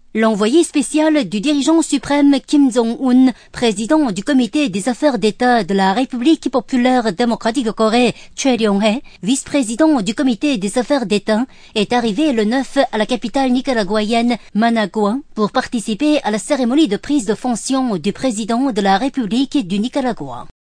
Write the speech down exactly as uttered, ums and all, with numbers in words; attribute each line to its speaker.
Speaker 1: L'envoyé spécial du dirigeant suprême Kim Jong-un, président du comité des affaires d'État de la République populaire démocratique de Corée, Choi Ryong-hae, vice-président du comité des affaires d'État, est arrivé le neuf à la capitale nicaraguayenne, Managua, pour participer à la cérémonie de prise de fonction du président de la République du Nicaragua.